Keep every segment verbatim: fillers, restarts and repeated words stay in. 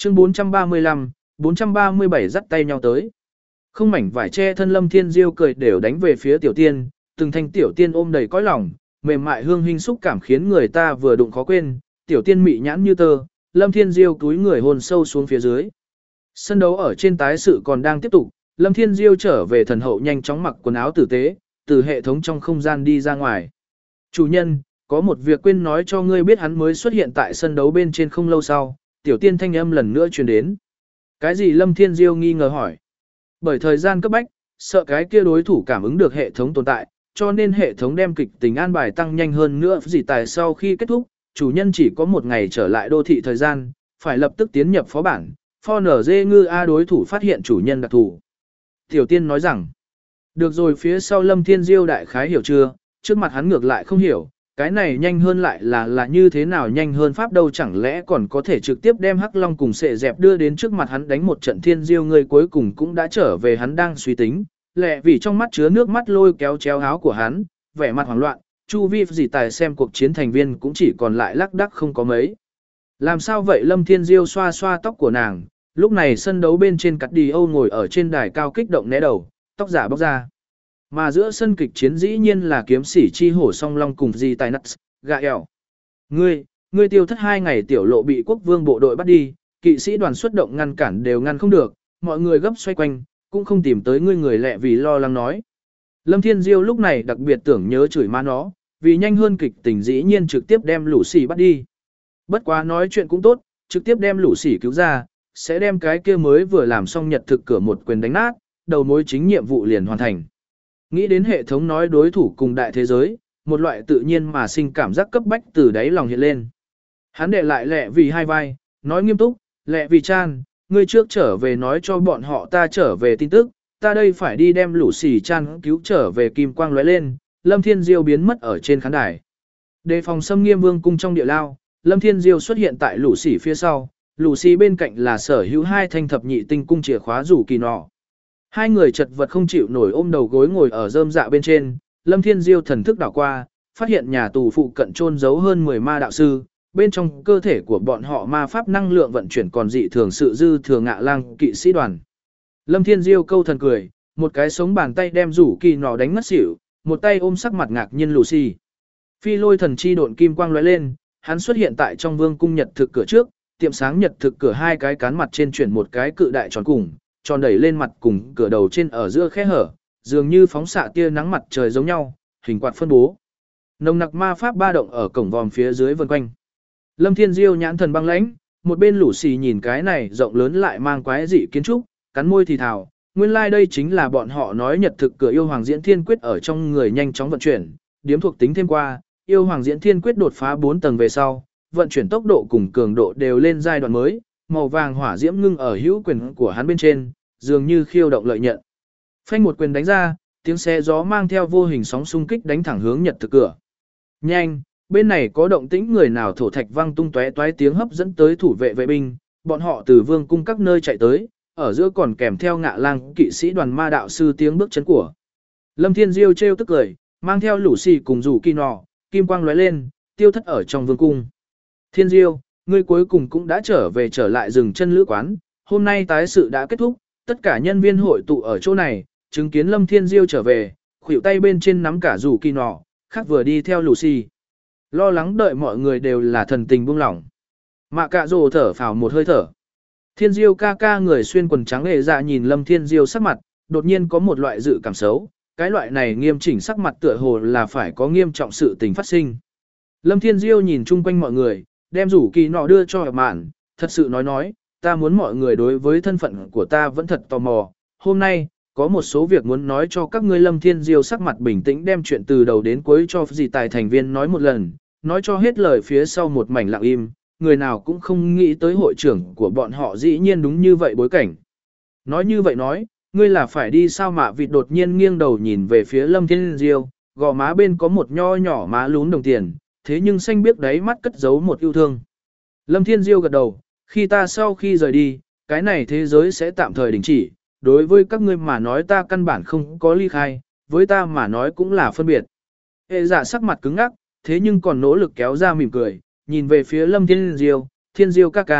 Chương bốn trăm ba mươi lăm, bốn trăm ba mươi bảy dắt tay nhau tới. Không mảnh vải che thân Lâm Thiên Diêu cười đều đánh về phía tiểu tiên, từng thanh tiểu tiên ôm đầy cõi lòng, mềm mại hương hình xúc cảm khiến người ta vừa đụng khó quên, tiểu tiên mị nhãn như tơ, Lâm Thiên Diêu túi người hồn sâu xuống phía dưới. Sân đấu ở trên tái sự còn đang tiếp tục, Lâm Thiên Diêu trở về thần hậu nhanh chóng mặc quần áo tử tế, từ hệ thống trong không gian đi ra ngoài. Chủ nhân, có một việc quên nói cho ngươi biết, hắn mới xuất hiện tại sân đấu bên trên không lâu sau, tiểu tiên thanh âm lần nữa truyền đến. Cái gì? Lâm Thiên Diêu nghi ngờ hỏi. Bởi thời gian cấp bách, sợ cái kia đối thủ cảm ứng được hệ thống tồn tại, cho nên hệ thống đem kịch tính an bài tăng nhanh hơn nữa. Gì tại sau khi kết thúc, chủ nhân chỉ có một ngày trở lại đô thị thời gian, phải lập tức tiến nhập phó bản. For nở dê ngư A đối thủ phát hiện chủ nhân đặc thù. Tiểu tiên nói rằng, được rồi. Phía sau Lâm Thiên Diêu đại khái hiểu chưa, trước mặt hắn ngược lại không hiểu, cái này nhanh hơn lại là là như thế nào nhanh hơn pháp đâu, chẳng lẽ còn có thể trực tiếp đem Hắc Long cùng sệ dẹp đưa đến trước mặt hắn đánh một trận. Thiên Diêu người cuối cùng cũng đã trở về, hắn đang suy tính, lẹ vì trong mắt chứa nước mắt lôi kéo chéo áo của hắn, vẻ mặt hoảng loạn, chu vi gì tài xem cuộc chiến thành viên cũng chỉ còn lại lác đác không có mấy. Làm sao vậy? Lâm Thiên Diêu xoa xoa tóc của nàng, lúc này sân đấu bên trên cắt đi Âu ngồi ở trên đài cao kích động né đầu, tóc giả bóc ra. Mà giữa sân kịch chiến dĩ nhiên là kiếm sĩ chi hổ song long cùng gì tài nuts, gạ ẻo. Ngươi, ngươi tiêu thất hai ngày, tiểu lộ bị quốc vương bộ đội bắt đi, kỵ sĩ đoàn xuất động ngăn cản đều ngăn không được, mọi người gấp xoay quanh, cũng không tìm tới ngươi. Người lẹ vì lo lắng nói. Lâm Thiên Diêu lúc này đặc biệt tưởng nhớ chửi má nó, vì nhanh hơn kịch tình dĩ nhiên trực tiếp đem lũ xỉ bắt đi. Bất quá nói chuyện cũng tốt, trực tiếp đem lũ xỉ cứu ra, sẽ đem cái kia mới vừa làm xong nhật thực cửa một quyền đánh nát, đầu mối chính nhiệm vụ liền hoàn thành. Nghĩ đến hệ thống nói đối thủ cùng đại thế giới, một loại tự nhiên mà sinh cảm giác cấp bách từ đáy lòng hiện lên. Hắn để lại lẹ vì hai vai, nói nghiêm túc, lẹ vì chan, ngươi trước trở về nói cho bọn họ ta trở về tin tức, ta đây phải đi đem lũ xỉ chan cứu trở về. Kim quang lóe lên, Lâm Thiên Diêu biến mất ở trên khán đài. Đề phòng xâm nghiêm vương cung trong địa lao, Lâm Thiên Diêu xuất hiện tại lũ xỉ phía sau, lũ xỉ bên cạnh là sở hữu hai thanh thập nhị tinh cung chìa khóa rủ kỳ nọ. Hai người chật vật không chịu nổi ôm đầu gối ngồi ở rơm dạ bên trên, Lâm Thiên Diêu thần thức đảo qua, phát hiện nhà tù phụ cận chôn giấu hơn mười ma đạo sư, bên trong cơ thể của bọn họ ma pháp năng lượng vận chuyển còn dị thường sự dư thừa. Ngạ lang kỵ sĩ đoàn. Lâm Thiên Diêu câu thần cười, một cái sống bàn tay đem rủ kỳ nọ đánh ngất xỉu, một tay ôm sắc mặt ngạc nhiên Lucy. Phi lôi thần chi độn kim quang lóe lên, hắn xuất hiện tại trong vương cung nhật thực cửa trước, tiệm sáng nhật thực cửa hai cái cán mặt trên chuyển một cái cự đại tròn cùng, tròn đẩy lên mặt cùng cửa đầu trên ở giữa khe hở, dường như phóng xạ tia nắng mặt trời giống nhau, hình quạt phân bố. Nồng nặc ma pháp ba động ở cổng vòm phía dưới vần quanh. Lâm Thiên Diêu nhãn thần băng lãnh, một bên lũ xì nhìn cái này rộng lớn lại mang quái dị kiến trúc, cắn môi thì thào, nguyên lai like đây chính là bọn họ nói nhật thực cửa yêu hoàng diễn thiên quyết ở trong người nhanh chóng vận chuyển, điếm thuộc tính thêm qua, yêu hoàng diễn thiên quyết đột phá bốn tầng về sau, vận chuyển tốc độ cùng cường độ đều lên giai đoạn mới, màu vàng hỏa diễm ngưng ở hữu quyền của hắn bên trên, dường như khiêu động lợi nhận. Phanh một quyền đánh ra, tiếng xe gió mang theo vô hình sóng xung kích đánh thẳng hướng nhật thực cửa. Nhanh, bên này có động tĩnh, người nào thổ thạch vang tung tóe toái tiếng hấp dẫn tới thủ vệ vệ binh, bọn họ từ vương cung các nơi chạy tới, ở giữa còn kèm theo Ngạ lang kỵ sĩ đoàn ma đạo sư tiếng bước chân của. Lâm Thiên Diêu trêu tức cười, mang theo lũ xì cùng rủ kỳ nọ, kim quang lóe lên, tiêu thất ở trong vương cung. Thiên Diêu, ngươi cuối cùng cũng đã trở về, trở lại dừng chân lữ quán, hôm nay tái sự đã kết thúc, tất cả nhân viên hội tụ ở chỗ này, chứng kiến Lâm Thiên Diêu trở về, khuỷu tay bên trên nắm cả rủ kỳ nọ, khác vừa đi theo Lucy. Lo lắng đợi mọi người đều là thần tình buông lỏng. Mạ Cạ Rồ thở phào một hơi thở. Thiên Diêu ca ca người xuyên quần trắng hề dạ nhìn Lâm Thiên Diêu sắc mặt, đột nhiên có một loại dự cảm xấu, cái loại này nghiêm chỉnh sắc mặt tựa hồ là phải có nghiêm trọng sự tình phát sinh. Lâm Thiên Diêu nhìn chung quanh mọi người, đem rủ kỳ nọ đưa cho mạn, thật sự nói nói, ta muốn mọi người đối với thân phận của ta vẫn thật tò mò, hôm nay, có một số việc muốn nói cho các ngươi. Lâm Thiên Diêu sắc mặt bình tĩnh đem chuyện từ đầu đến cuối cho dì tài thành viên nói một lần, nói cho hết lời phía sau một mảnh lặng im, người nào cũng không nghĩ tới hội trưởng của bọn họ dĩ nhiên đúng như vậy bối cảnh. Nói như vậy nói, ngươi là phải đi sao? Mạ vịt đột nhiên nghiêng đầu nhìn về phía Lâm Thiên Diêu, gò má bên có một nho nhỏ má lún đồng tiền, thế nhưng xanh biếc đáy mắt cất giấu một yêu thương. Lâm Thiên Diêu gật đầu, khi ta sau khi rời đi, cái này thế giới sẽ tạm thời đình chỉ, đối với các ngươi mà nói ta căn bản không có ly khai, với ta mà nói cũng là phân biệt. Hệ dạ sắc mặt cứng ngắc, thế nhưng còn nỗ lực kéo ra mỉm cười, nhìn về phía Lâm Thiên Diêu, Thiên Diêu ca ca,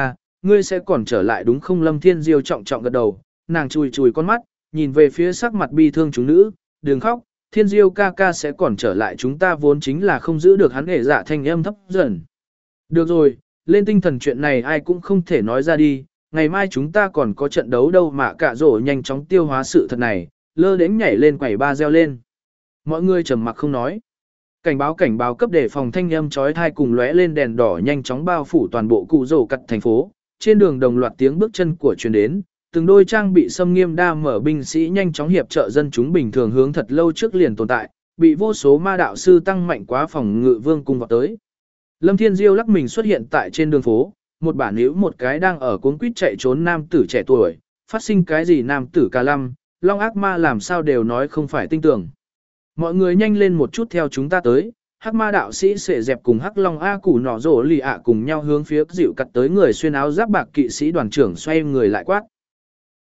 ngươi sẽ còn trở lại đúng không? Lâm Thiên Diêu trọng trọng gật đầu, nàng chùi chùi con mắt, nhìn về phía sắc mặt bi thương chúng nữ, đừng khóc, Thiên Diêu ca ca sẽ còn trở lại, chúng ta vốn chính là không giữ được hắn, hệ dạ thanh âm thấp dần. Được rồi, lên tinh thần, chuyện này ai cũng không thể nói ra đi, ngày mai chúng ta còn có trận đấu đâu mà. Cả rổ nhanh chóng tiêu hóa sự thật này, lơ đễnh nhảy lên quầy ba reo lên. Mọi người trầm mặc không nói. Cảnh báo cảnh báo cấp đề phòng thanh âm chói tai cùng lóe lên đèn đỏ nhanh chóng bao phủ toàn bộ cụ rổ cắt thành phố. Trên đường đồng loạt tiếng bước chân của truyền đến, từng đôi trang bị xâm nghiêm đa mở binh sĩ nhanh chóng hiệp trợ dân chúng bình thường hướng thật lâu trước liền tồn tại, bị vô số ma đạo sư tăng mạnh quá phòng ngự vương cung vào tới. Lâm Thiên Diêu lắc mình xuất hiện tại trên đường phố, một bản hữu một cái đang ở cuống quýt chạy trốn nam tử trẻ tuổi, phát sinh cái gì nam tử ca lăm, long ác ma làm sao đều nói không phải tinh tưởng. Mọi người nhanh lên một chút theo chúng ta tới, hắc ma đạo sĩ sệ dẹp cùng hắc long A củ nỏ rổ lì ạ cùng nhau hướng phía dịu cắt tới người xuyên áo giáp bạc kỵ sĩ đoàn trưởng xoay người lại quát.